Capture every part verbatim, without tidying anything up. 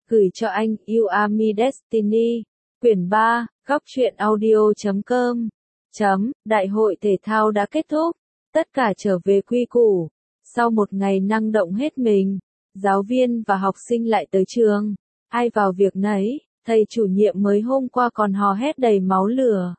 Gửi cho anh, You Are My Destiny. Quyển ba, góc truyện audio chấm com. Chấm, đại hội thể thao đã kết thúc. Tất cả trở về quy củ. Sau một ngày năng động hết mình, giáo viên và học sinh lại tới trường. Ai vào việc nấy, thầy chủ nhiệm mới hôm qua còn hò hét đầy máu lửa.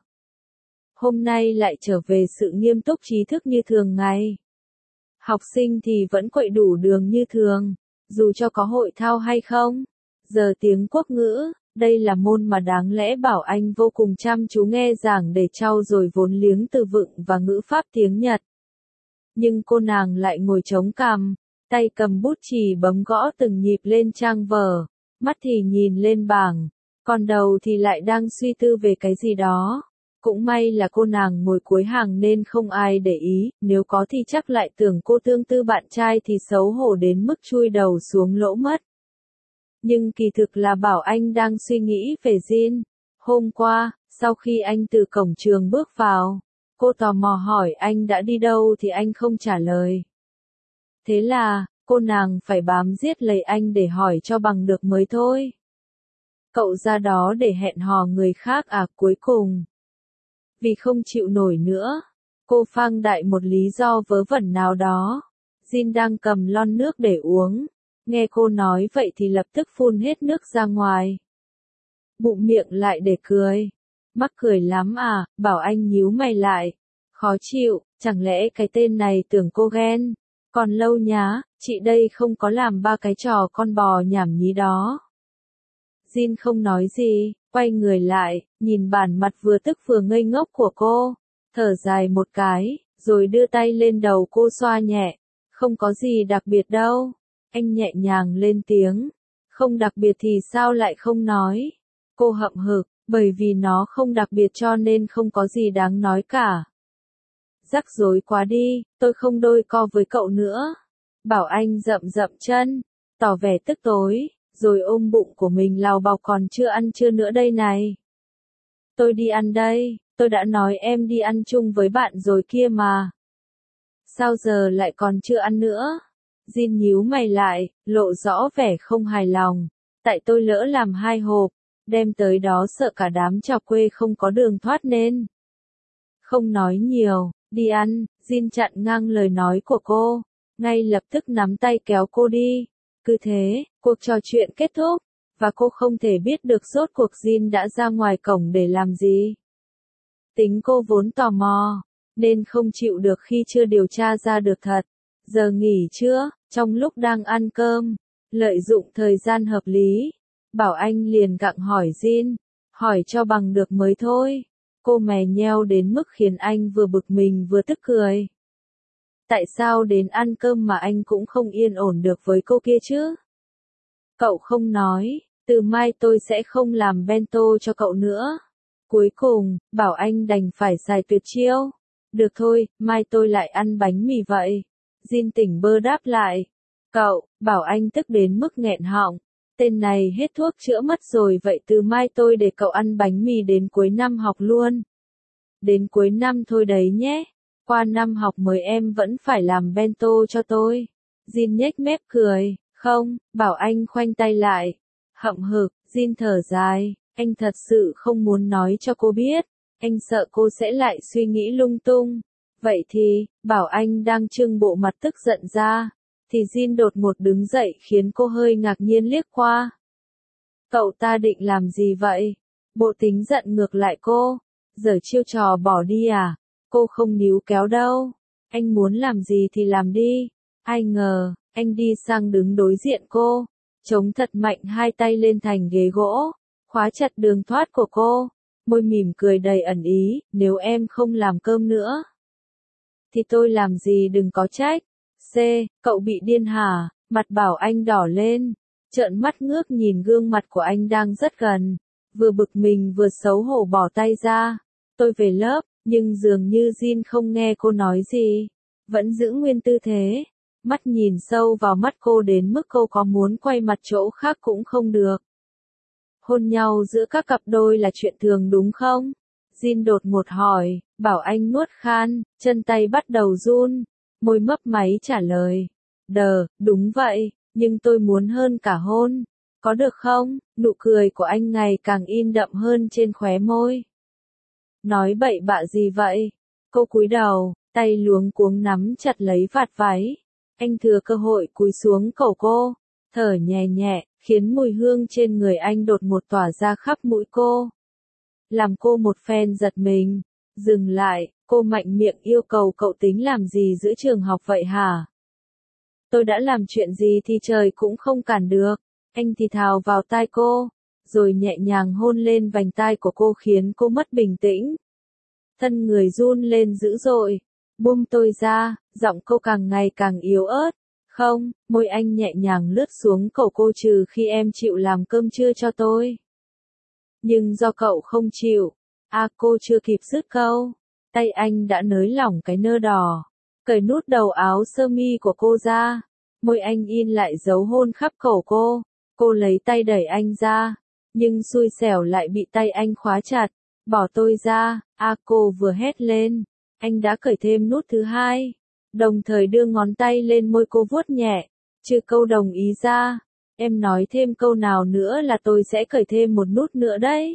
Hôm nay lại trở về sự nghiêm túc trí thức như thường ngày. Học sinh thì vẫn quậy đủ đường như thường, dù cho có hội thao hay không. Giờ tiếng quốc ngữ, đây là môn mà đáng lẽ Bảo Anh vô cùng chăm chú nghe giảng để trau dồi vốn liếng từ vựng và ngữ pháp tiếng Nhật. Nhưng cô nàng lại ngồi chống cằm, tay cầm bút chì bấm gõ từng nhịp lên trang vở, mắt thì nhìn lên bảng, còn đầu thì lại đang suy tư về cái gì đó. Cũng may là cô nàng ngồi cuối hàng nên không ai để ý, nếu có thì chắc lại tưởng cô tương tư bạn trai thì xấu hổ đến mức chui đầu xuống lỗ mất. Nhưng kỳ thực là Bảo Anh đang suy nghĩ về Jin. Hôm qua, sau khi anh từ cổng trường bước vào, cô tò mò hỏi anh đã đi đâu thì anh không trả lời. Thế là, cô nàng phải bám giết lấy anh để hỏi cho bằng được mới thôi. Cậu ra đó để hẹn hò người khác à? Cuối cùng, vì không chịu nổi nữa, cô phang đại một lý do vớ vẩn nào đó. Jin đang cầm lon nước để uống, nghe cô nói vậy thì lập tức phun hết nước ra ngoài. Bụng miệng lại để cười. Mắc cười lắm à? Bảo Anh nhíu mày lại. Khó chịu, chẳng lẽ cái tên này tưởng cô ghen? Còn lâu nhá, chị đây không có làm ba cái trò con bò nhảm nhí đó. Jin không nói gì, quay người lại, nhìn bản mặt vừa tức vừa ngây ngốc của cô, thở dài một cái, rồi đưa tay lên đầu cô xoa nhẹ. Không có gì đặc biệt đâu. Anh nhẹ nhàng lên tiếng. Không đặc biệt thì sao lại không nói? Cô hậm hực, bởi vì nó không đặc biệt cho nên không có gì đáng nói cả. Rắc rối quá đi, tôi không đôi co với cậu nữa. Bảo Anh rậm rậm chân, tỏ vẻ tức tối, rồi ôm bụng của mình lào bào còn chưa ăn chưa nữa đây này. Tôi đi ăn đây, tôi đã nói em đi ăn chung với bạn rồi kia mà. Sao giờ lại còn chưa ăn nữa? Jin nhíu mày lại, lộ rõ vẻ không hài lòng. Tại tôi lỡ làm hai hộp, đem tới đó sợ cả đám chọc quê không có đường thoát nên. Không nói nhiều, đi ăn. Jin chặn ngang lời nói của cô, ngay lập tức nắm tay kéo cô đi. Cứ thế, cuộc trò chuyện kết thúc, và cô không thể biết được rốt cuộc Jin đã ra ngoài cổng để làm gì. Tính cô vốn tò mò, nên không chịu được khi chưa điều tra ra được thật. Giờ nghỉ trưa, trong lúc đang ăn cơm, lợi dụng thời gian hợp lý, Bảo Anh liền gặng hỏi Jin, hỏi cho bằng được mới thôi. Cô mè nheo đến mức khiến anh vừa bực mình vừa tức cười. Tại sao đến ăn cơm mà anh cũng không yên ổn được với cô kia chứ? Cậu không nói, từ mai tôi sẽ không làm bento cho cậu nữa. Cuối cùng, Bảo Anh đành phải xài tuyệt chiêu. Được thôi, mai tôi lại ăn bánh mì vậy. Jin tỉnh bơ đáp lại. Cậu, Bảo Anh tức đến mức nghẹn họng. Tên này hết thuốc chữa mất rồi, vậy từ mai tôi để cậu ăn bánh mì đến cuối năm học luôn. Đến cuối năm thôi đấy nhé. Qua năm học mới em vẫn phải làm bento cho tôi. Jin nhếch mép cười. Không, Bảo Anh khoanh tay lại. Hậm hực, Jin thở dài. Anh thật sự không muốn nói cho cô biết. Anh sợ cô sẽ lại suy nghĩ lung tung. Vậy thì, Bảo Anh đang trưng bộ mặt tức giận ra, thì Jin đột ngột đứng dậy khiến cô hơi ngạc nhiên liếc qua. Cậu ta định làm gì vậy? Bộ tính giận ngược lại cô. Giờ chiêu trò bỏ đi à? Cô không níu kéo đâu. Anh muốn làm gì thì làm đi. Ai ngờ, anh đi sang đứng đối diện cô, chống thật mạnh hai tay lên thành ghế gỗ, khóa chặt đường thoát của cô, môi mỉm cười đầy ẩn ý, nếu em không làm cơm nữa thì tôi làm gì đừng có trách. C, cậu bị điên hả? Mặt Bảo Anh đỏ lên, trợn mắt ngước nhìn gương mặt của anh đang rất gần, vừa bực mình vừa xấu hổ bỏ tay ra. Tôi về lớp, nhưng dường như Jin không nghe cô nói gì, vẫn giữ nguyên tư thế, mắt nhìn sâu vào mắt cô đến mức cô có muốn quay mặt chỗ khác cũng không được. Hôn nhau giữa các cặp đôi là chuyện thường đúng không? Jin đột ngột hỏi. Bảo Anh nuốt khan, chân tay bắt đầu run, môi mấp máy trả lời. Đờ, đúng vậy, nhưng tôi muốn hơn cả hôn. Có được không? Nụ cười của anh ngày càng in đậm hơn trên khóe môi. Nói bậy bạ gì vậy? Cô cúi đầu, tay luống cuống nắm chặt lấy vạt váy. Anh thừa cơ hội cúi xuống cổ cô, thở nhẹ nhẹ, khiến mùi hương trên người anh đột ngột tỏa ra khắp mũi cô. Làm cô một phen giật mình. Dừng lại, cô mạnh miệng yêu cầu cậu tính làm gì giữa trường học vậy hả? Tôi đã làm chuyện gì thì trời cũng không cản được. Anh thì thào vào tai cô, rồi nhẹ nhàng hôn lên vành tai của cô khiến cô mất bình tĩnh. Thân người run lên dữ dội. Buông tôi ra, giọng cô càng ngày càng yếu ớt. Không, môi anh nhẹ nhàng lướt xuống cổ cô trừ khi em chịu làm cơm trưa cho tôi. Nhưng do cậu không chịu. À cô chưa kịp dứt câu. Tay anh đã nới lỏng cái nơ đỏ. Cởi nút đầu áo sơ mi của cô ra. Môi anh in lại dấu hôn khắp cổ cô. Cô lấy tay đẩy anh ra. Nhưng xui xẻo lại bị tay anh khóa chặt. Bỏ tôi ra, a cô vừa hét lên. Anh đã cởi thêm nút thứ hai. Đồng thời đưa ngón tay lên môi cô vuốt nhẹ. Trừ câu đồng ý ra. Em nói thêm câu nào nữa là tôi sẽ cởi thêm một nút nữa đấy.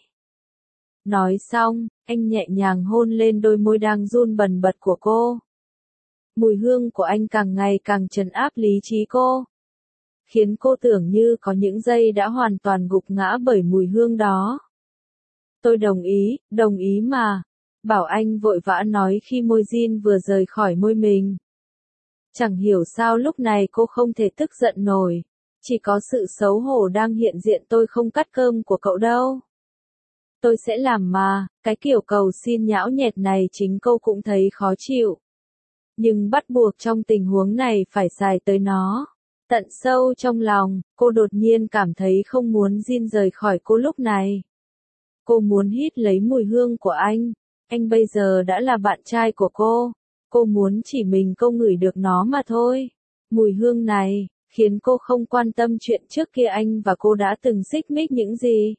Nói xong, anh nhẹ nhàng hôn lên đôi môi đang run bần bật của cô. Mùi hương của anh càng ngày càng trấn áp lý trí cô. Khiến cô tưởng như có những giây đã hoàn toàn gục ngã bởi mùi hương đó. Tôi đồng ý, đồng ý mà. Bảo Anh vội vã nói khi môi Jin vừa rời khỏi môi mình. Chẳng hiểu sao lúc này cô không thể tức giận nổi. Chỉ có sự xấu hổ đang hiện diện tôi không cắt cơm của cậu đâu. Tôi sẽ làm mà, cái kiểu cầu xin nhão nhẹt này chính cô cũng thấy khó chịu. Nhưng bắt buộc trong tình huống này phải xài tới nó. Tận sâu trong lòng, cô đột nhiên cảm thấy không muốn Jin rời khỏi cô lúc này. Cô muốn hít lấy mùi hương của anh. Anh bây giờ đã là bạn trai của cô. Cô muốn chỉ mình cô ngửi được nó mà thôi. Mùi hương này, khiến cô không quan tâm chuyện trước kia anh và cô đã từng xích mích những gì.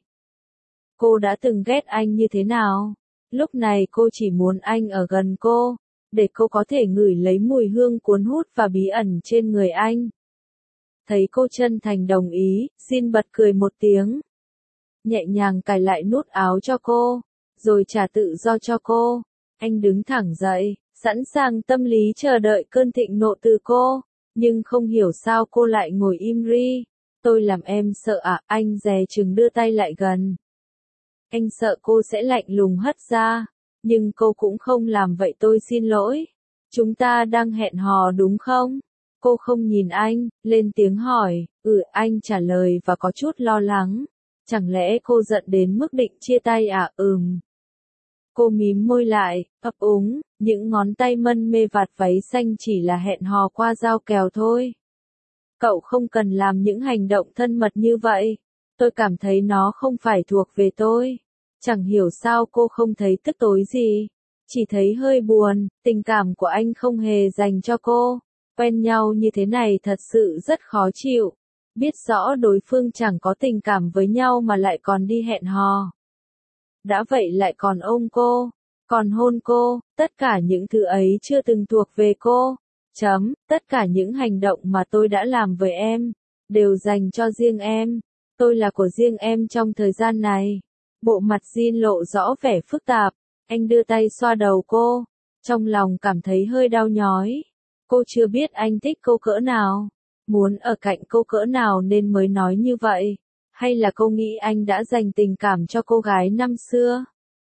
Cô đã từng ghét anh như thế nào. Lúc này cô chỉ muốn anh ở gần cô, để cô có thể ngửi lấy mùi hương cuốn hút và bí ẩn trên người anh. Thấy cô chân thành đồng ý, Jin bật cười một tiếng. Nhẹ nhàng cài lại nút áo cho cô, rồi trả tự do cho cô. Anh đứng thẳng dậy, sẵn sàng tâm lý chờ đợi cơn thịnh nộ từ cô. Nhưng không hiểu sao cô lại ngồi im ri. Tôi làm em sợ à, anh dè chừng đưa tay lại gần. Anh sợ cô sẽ lạnh lùng hất ra. Nhưng cô cũng không làm vậy, tôi xin lỗi. Chúng ta đang hẹn hò đúng không? Cô không nhìn anh, lên tiếng hỏi. Ừ, anh trả lời và có chút lo lắng. Chẳng lẽ cô giận đến mức định chia tay à? Ừm. Cô mím môi lại, ấp úng, những ngón tay mân mê vạt váy xanh chỉ là hẹn hò qua dao kèo thôi. Cậu không cần làm những hành động thân mật như vậy. Tôi cảm thấy nó không phải thuộc về tôi. Chẳng hiểu sao cô không thấy tức tối gì. Chỉ thấy hơi buồn, tình cảm của anh không hề dành cho cô. Quen nhau như thế này thật sự rất khó chịu. Biết rõ đối phương chẳng có tình cảm với nhau mà lại còn đi hẹn hò. Đã vậy lại còn ôm cô, còn hôn cô, tất cả những thứ ấy chưa từng thuộc về cô. Chấm, tất cả những hành động mà tôi đã làm với em, đều dành cho riêng em. Tôi là của riêng em trong thời gian này. Bộ mặt Jin lộ rõ vẻ phức tạp. Anh đưa tay xoa đầu cô. Trong lòng cảm thấy hơi đau nhói. Cô chưa biết anh thích cô cỡ nào. Muốn ở cạnh cô cỡ nào nên mới nói như vậy. Hay là cô nghĩ anh đã dành tình cảm cho cô gái năm xưa?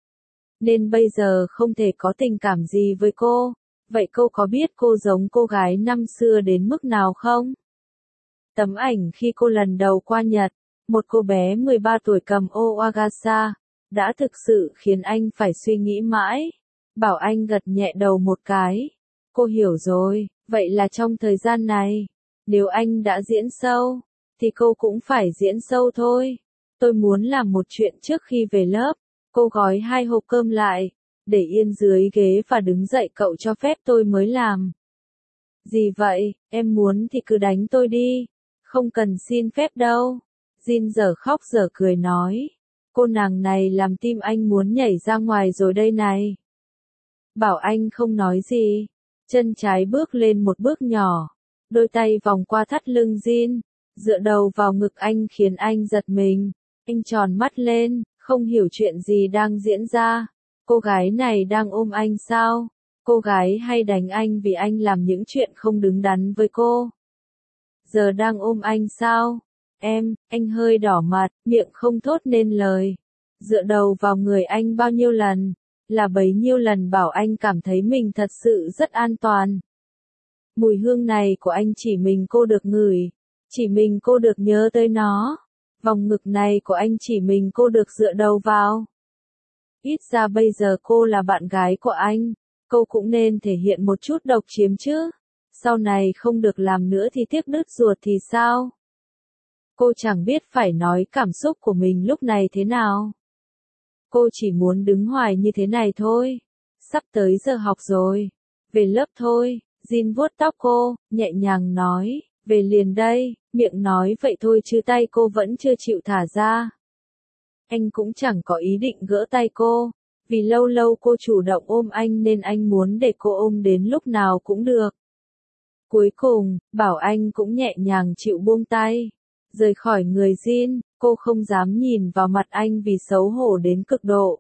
Nên bây giờ không thể có tình cảm gì với cô. Vậy cô có biết cô giống cô gái năm xưa đến mức nào không? Tấm ảnh khi cô lần đầu qua Nhật, một cô bé mười ba tuổi cầm ô Wagasa, đã thực sự khiến anh phải suy nghĩ mãi. Bảo anh gật nhẹ đầu một cái. Cô hiểu rồi, vậy là trong thời gian này, nếu anh đã diễn sâu, thì cô cũng phải diễn sâu thôi. Tôi muốn làm một chuyện trước khi về lớp. Cô gói hai hộp cơm lại, để yên dưới ghế và đứng dậy, cậu cho phép tôi mới làm. Gì vậy, em muốn thì cứ đánh tôi đi. Không cần xin phép đâu. Jin dở khóc dở cười nói. Cô nàng này làm tim anh muốn nhảy ra ngoài rồi đây này. Bảo anh không nói gì. Chân trái bước lên một bước nhỏ. Đôi tay vòng qua thắt lưng Jin. dựa đầu vào ngực anh khiến anh giật mình. Anh tròn mắt lên, không hiểu chuyện gì đang diễn ra. Cô gái này đang ôm anh sao? Cô gái hay đánh anh vì anh làm những chuyện không đứng đắn với cô. Giờ đang ôm anh sao? Em, anh hơi đỏ mặt, miệng không thốt nên lời. Dựa đầu vào người anh bao nhiêu lần, là bấy nhiêu lần bảo anh cảm thấy mình thật sự rất an toàn. Mùi hương này của anh chỉ mình cô được ngửi, chỉ mình cô được nhớ tới nó. Vòng ngực này của anh chỉ mình cô được dựa đầu vào. Ít ra bây giờ cô là bạn gái của anh, cô cũng nên thể hiện một chút độc chiếm chứ. Sau này không được làm nữa thì tiếc đứt ruột thì sao? Cô chẳng biết phải nói cảm xúc của mình lúc này thế nào. Cô chỉ muốn đứng hoài như thế này thôi. Sắp tới giờ học rồi. Về lớp thôi. Jin vuốt tóc cô, nhẹ nhàng nói, về liền đây. Miệng nói vậy thôi chứ tay cô vẫn chưa chịu thả ra. Anh cũng chẳng có ý định gỡ tay cô. Vì lâu lâu cô chủ động ôm anh nên anh muốn để cô ôm đến lúc nào cũng được. Cuối cùng, Bảo Anh cũng nhẹ nhàng chịu buông tay. Rời khỏi người Jin, cô không dám nhìn vào mặt anh vì xấu hổ đến cực độ.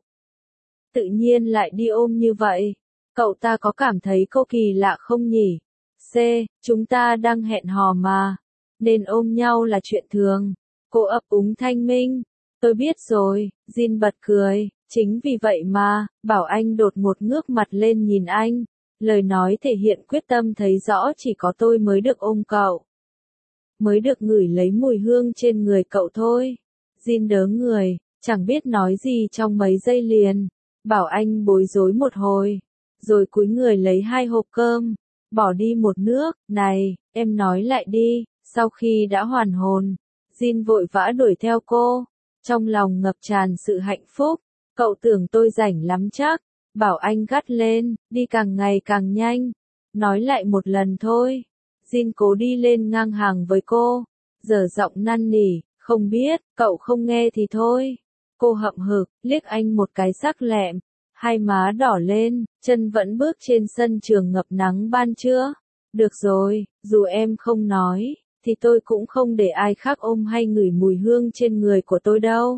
Tự nhiên lại đi ôm như vậy. Cậu ta có cảm thấy cô kỳ lạ không nhỉ? C, chúng ta đang hẹn hò mà. Nên ôm nhau là chuyện thường. Cô ấp úng thanh minh. Tôi biết rồi, Jin bật cười. Chính vì vậy mà, Bảo Anh đột ngột ngước mặt lên nhìn anh. Lời nói thể hiện quyết tâm thấy rõ chỉ có tôi mới được ôm cậu. Mới được ngửi lấy mùi hương trên người cậu thôi. Jin đớ người, chẳng biết nói gì trong mấy giây liền. Bảo Anh bối rối một hồi. Rồi cúi người lấy hai hộp cơm. Bỏ đi một nước, này, em nói lại đi. Sau khi đã hoàn hồn, Jin vội vã đuổi theo cô. Trong lòng ngập tràn sự hạnh phúc. Cậu tưởng tôi rảnh lắm chắc. Bảo Anh gắt lên, đi càng ngày càng nhanh. Nói lại một lần thôi. Jin cố đi lên ngang hàng với cô. Giờ giọng năn nỉ, không biết, cậu không nghe thì thôi. Cô hậm hực, liếc anh một cái sắc lẹm. Hai má đỏ lên, chân vẫn bước trên sân trường ngập nắng ban trưa. Được rồi, dù em không nói, thì tôi cũng không để ai khác ôm hay ngửi mùi hương trên người của tôi đâu.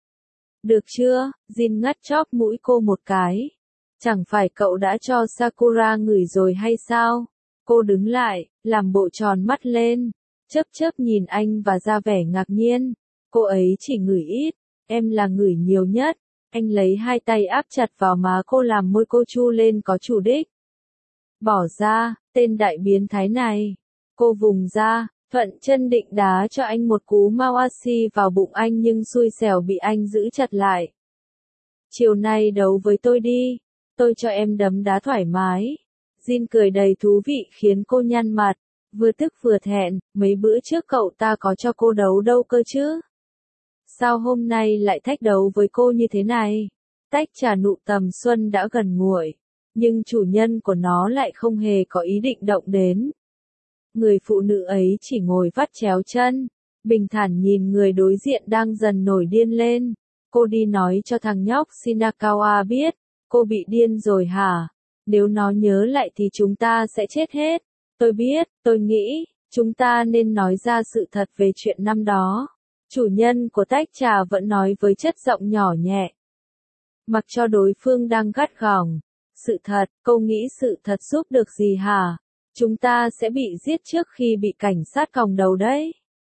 Được chưa? Jin ngắt chóp mũi cô một cái. Chẳng phải cậu đã cho Sakura ngửi rồi hay sao? Cô đứng lại, làm bộ tròn mắt lên, chớp chớp nhìn anh và ra vẻ ngạc nhiên. Cô ấy chỉ ngửi ít, em là ngửi nhiều nhất. Anh lấy hai tay áp chặt vào má cô làm môi cô chu lên có chủ đích. Bỏ ra, tên đại biến thái này. Cô vùng ra, thuận chân định đá cho anh một cú Mawasi vào bụng anh nhưng xui xẻo bị anh giữ chặt lại. Chiều nay đấu với tôi đi, tôi cho em đấm đá thoải mái. Jin cười đầy thú vị khiến cô nhăn mặt, vừa tức vừa thẹn, mấy bữa trước cậu ta có cho cô đấu đâu cơ chứ? Sao hôm nay lại thách đấu với cô như thế này? Tách trà nụ tầm xuân đã gần nguội, nhưng chủ nhân của nó lại không hề có ý định động đến. Người phụ nữ ấy chỉ ngồi vắt chéo chân, bình thản nhìn người đối diện đang dần nổi điên lên. Cô đi nói cho thằng nhóc Shinakawa biết, cô bị điên rồi hả? Nếu nó nhớ lại thì chúng ta sẽ chết hết. Tôi biết, tôi nghĩ, chúng ta nên nói ra sự thật về chuyện năm đó. Chủ nhân của tách trà vẫn nói với chất giọng nhỏ nhẹ. Mặc cho đối phương đang gắt gỏng. Sự thật, cô nghĩ sự thật giúp được gì hả? Chúng ta sẽ bị giết trước khi bị cảnh sát còng đầu đấy.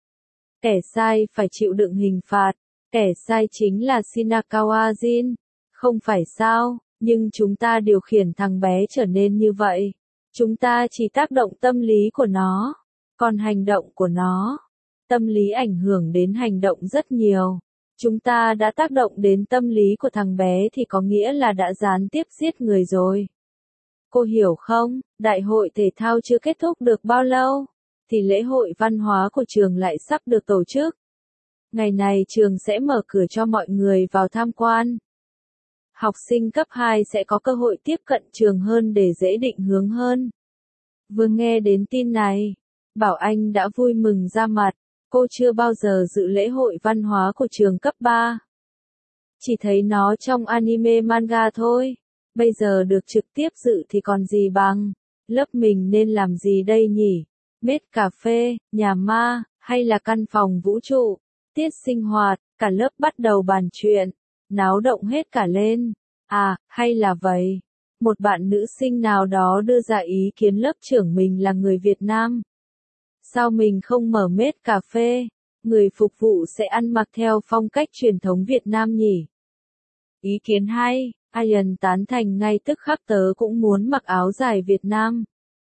Kẻ sai phải chịu đựng hình phạt. Kẻ sai chính là Shinakawa Jin. Không phải sao, nhưng chúng ta điều khiển thằng bé trở nên như vậy. Chúng ta chỉ tác động tâm lý của nó. Còn hành động của nó, tâm lý ảnh hưởng đến hành động rất nhiều. Chúng ta đã tác động đến tâm lý của thằng bé thì có nghĩa là đã gián tiếp giết người rồi. Cô hiểu không, đại hội thể thao chưa kết thúc được bao lâu, thì lễ hội văn hóa của trường lại sắp được tổ chức. Ngày này trường sẽ mở cửa cho mọi người vào tham quan. Học sinh cấp hai sẽ có cơ hội tiếp cận trường hơn để dễ định hướng hơn. Vừa nghe đến tin này, Bảo Anh đã vui mừng ra mặt. Cô chưa bao giờ dự lễ hội văn hóa của trường cấp ba. Chỉ thấy nó trong anime manga thôi. Bây giờ được trực tiếp dự thì còn gì bằng. Lớp mình nên làm gì đây nhỉ? Mết cà phê, nhà ma, hay là căn phòng vũ trụ, tiết sinh hoạt, cả lớp bắt đầu bàn chuyện, náo động hết cả lên. À, hay là vậy, một bạn nữ sinh nào đó đưa ra ý kiến lớp trưởng mình là người Việt Nam. Sao mình không mở mết cà phê, người phục vụ sẽ ăn mặc theo phong cách truyền thống Việt Nam nhỉ? Ý kiến hay, Ian tán thành ngay tức khắc, tớ cũng muốn mặc áo dài Việt Nam.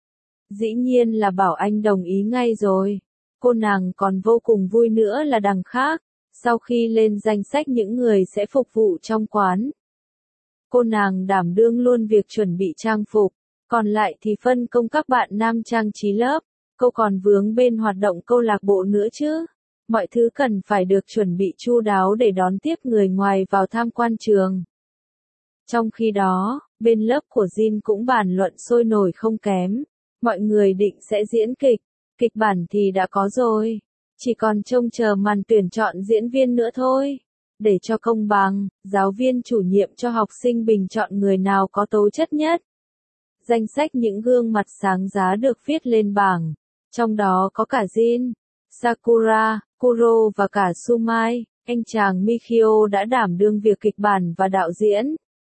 Dĩ nhiên là Bảo Anh đồng ý ngay rồi. Cô nàng còn vô cùng vui nữa là đằng khác, sau khi lên danh sách những người sẽ phục vụ trong quán, cô nàng đảm đương luôn việc chuẩn bị trang phục, còn lại thì phân công các bạn nam trang trí lớp. Cô còn vướng bên hoạt động câu lạc bộ nữa chứ. Mọi thứ cần phải được chuẩn bị chu đáo để đón tiếp người ngoài vào tham quan trường. Trong khi đó, bên lớp của Jin cũng bàn luận sôi nổi không kém. Mọi người định sẽ diễn kịch, kịch bản thì đã có rồi, chỉ còn trông chờ màn tuyển chọn diễn viên nữa thôi. Để cho công bằng, giáo viên chủ nhiệm cho học sinh bình chọn người nào có tố chất nhất. Danh sách những gương mặt sáng giá được viết lên bảng, trong đó có cả Jin, Sakura, Kuro và cả Sumai. Anh chàng Mikio đã đảm đương việc kịch bản và đạo diễn,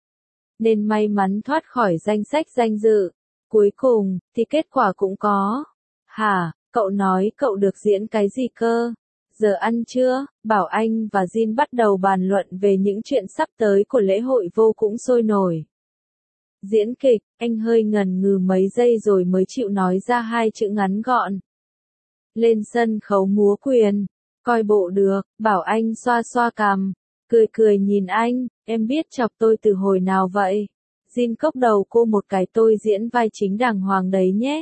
nên may mắn thoát khỏi danh sách danh dự. Cuối cùng, thì kết quả cũng có. Hả, cậu nói cậu được diễn cái gì cơ? Giờ ăn chưa? Bảo Anh và Jin bắt đầu bàn luận về những chuyện sắp tới của lễ hội vô cùng sôi nổi. Diễn kịch, anh hơi ngần ngừ mấy giây rồi mới chịu nói ra hai chữ ngắn gọn. Lên sân khấu múa quyền, coi bộ được. Bảo Anh xoa xoa cằm, cười cười nhìn anh, em biết chọc tôi từ hồi nào vậy? Jin cốc đầu cô một cái, tôi diễn vai chính đàng hoàng đấy nhé.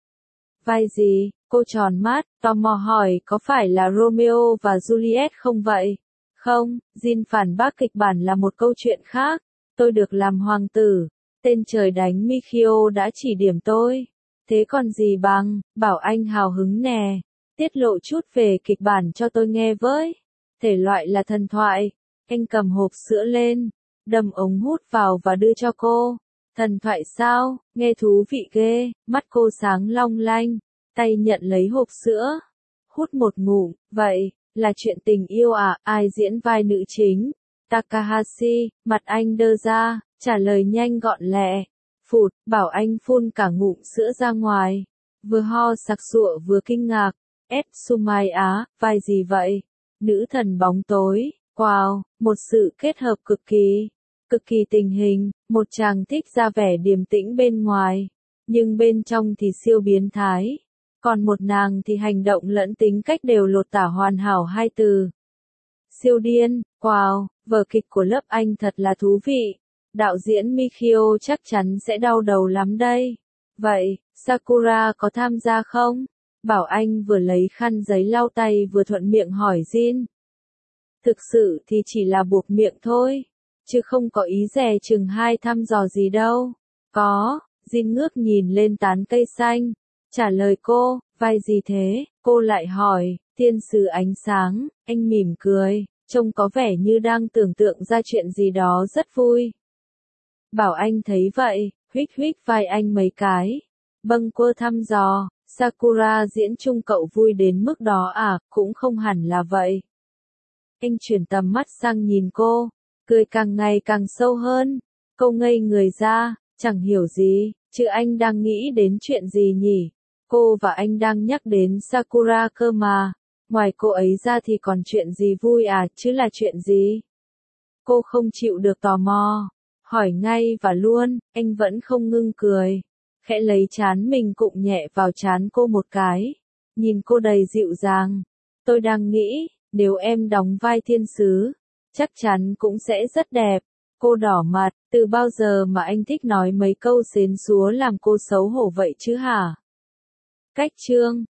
Vai gì? Cô tròn mắt, tò mò hỏi, có phải là Romeo và Juliet không vậy? Không, Jin phản bác, kịch bản là một câu chuyện khác. Tôi được làm hoàng tử. Tên trời đánh Mikio đã chỉ điểm tôi. Thế còn gì bằng, Bảo Anh hào hứng nè. Tiết lộ chút về kịch bản cho tôi nghe với. Thể loại là thần thoại. Anh cầm hộp sữa lên, đâm ống hút vào và đưa cho cô. Thần thoại sao, nghe thú vị ghê. Mắt cô sáng long lanh, tay nhận lấy hộp sữa, hút một ngụm. Vậy, là chuyện tình yêu à? Ai diễn vai nữ chính? Takahashi. Mặt anh đơ ra, trả lời nhanh gọn lẹ. Phụt, Bảo Anh phun cả ngụm sữa ra ngoài, vừa ho sặc sụa vừa kinh ngạc. S. Sumai Á, vai gì vậy? Nữ thần bóng tối. Wow, một sự kết hợp cực kỳ, cực kỳ tình hình. Một chàng thích ra vẻ điềm tĩnh bên ngoài, nhưng bên trong thì siêu biến thái. Còn một nàng thì hành động lẫn tính cách đều lột tả hoàn hảo hai từ. Siêu điên. Wow, vở kịch của lớp anh thật là thú vị. Đạo diễn Mikio chắc chắn sẽ đau đầu lắm đây. Vậy, Sakura có tham gia không? Bảo Anh vừa lấy khăn giấy lau tay vừa thuận miệng hỏi Jin. Thực sự thì chỉ là buộc miệng thôi, chứ không có ý dè chừng hai thăm dò gì đâu. Có, Jin ngước nhìn lên tán cây xanh, trả lời cô. Vai gì thế? Cô lại hỏi. Tiên sứ ánh sáng. Anh mỉm cười, trông có vẻ như đang tưởng tượng ra chuyện gì đó rất vui. Bảo Anh thấy vậy, huých huých vai anh mấy cái. Bâng quơ thăm dò. Sakura diễn chung cậu vui đến mức đó à? Cũng không hẳn là vậy. Anh chuyển tầm mắt sang nhìn cô, cười càng ngày càng sâu hơn. Cô ngây người ra, chẳng hiểu gì, chứ anh đang nghĩ đến chuyện gì nhỉ? Cô và anh đang nhắc đến Sakura cơ mà. Ngoài cô ấy ra thì còn chuyện gì vui à, chứ là chuyện gì? Cô không chịu được tò mò, hỏi ngay và luôn. Anh vẫn không ngưng cười, khẽ lấy trán mình cụng nhẹ vào trán cô một cái, nhìn cô đầy dịu dàng. Tôi đang nghĩ, nếu em đóng vai thiên sứ, chắc chắn cũng sẽ rất đẹp. Cô đỏ mặt, từ bao giờ mà anh thích nói mấy câu xến xúa làm cô xấu hổ vậy chứ hả? Cách chương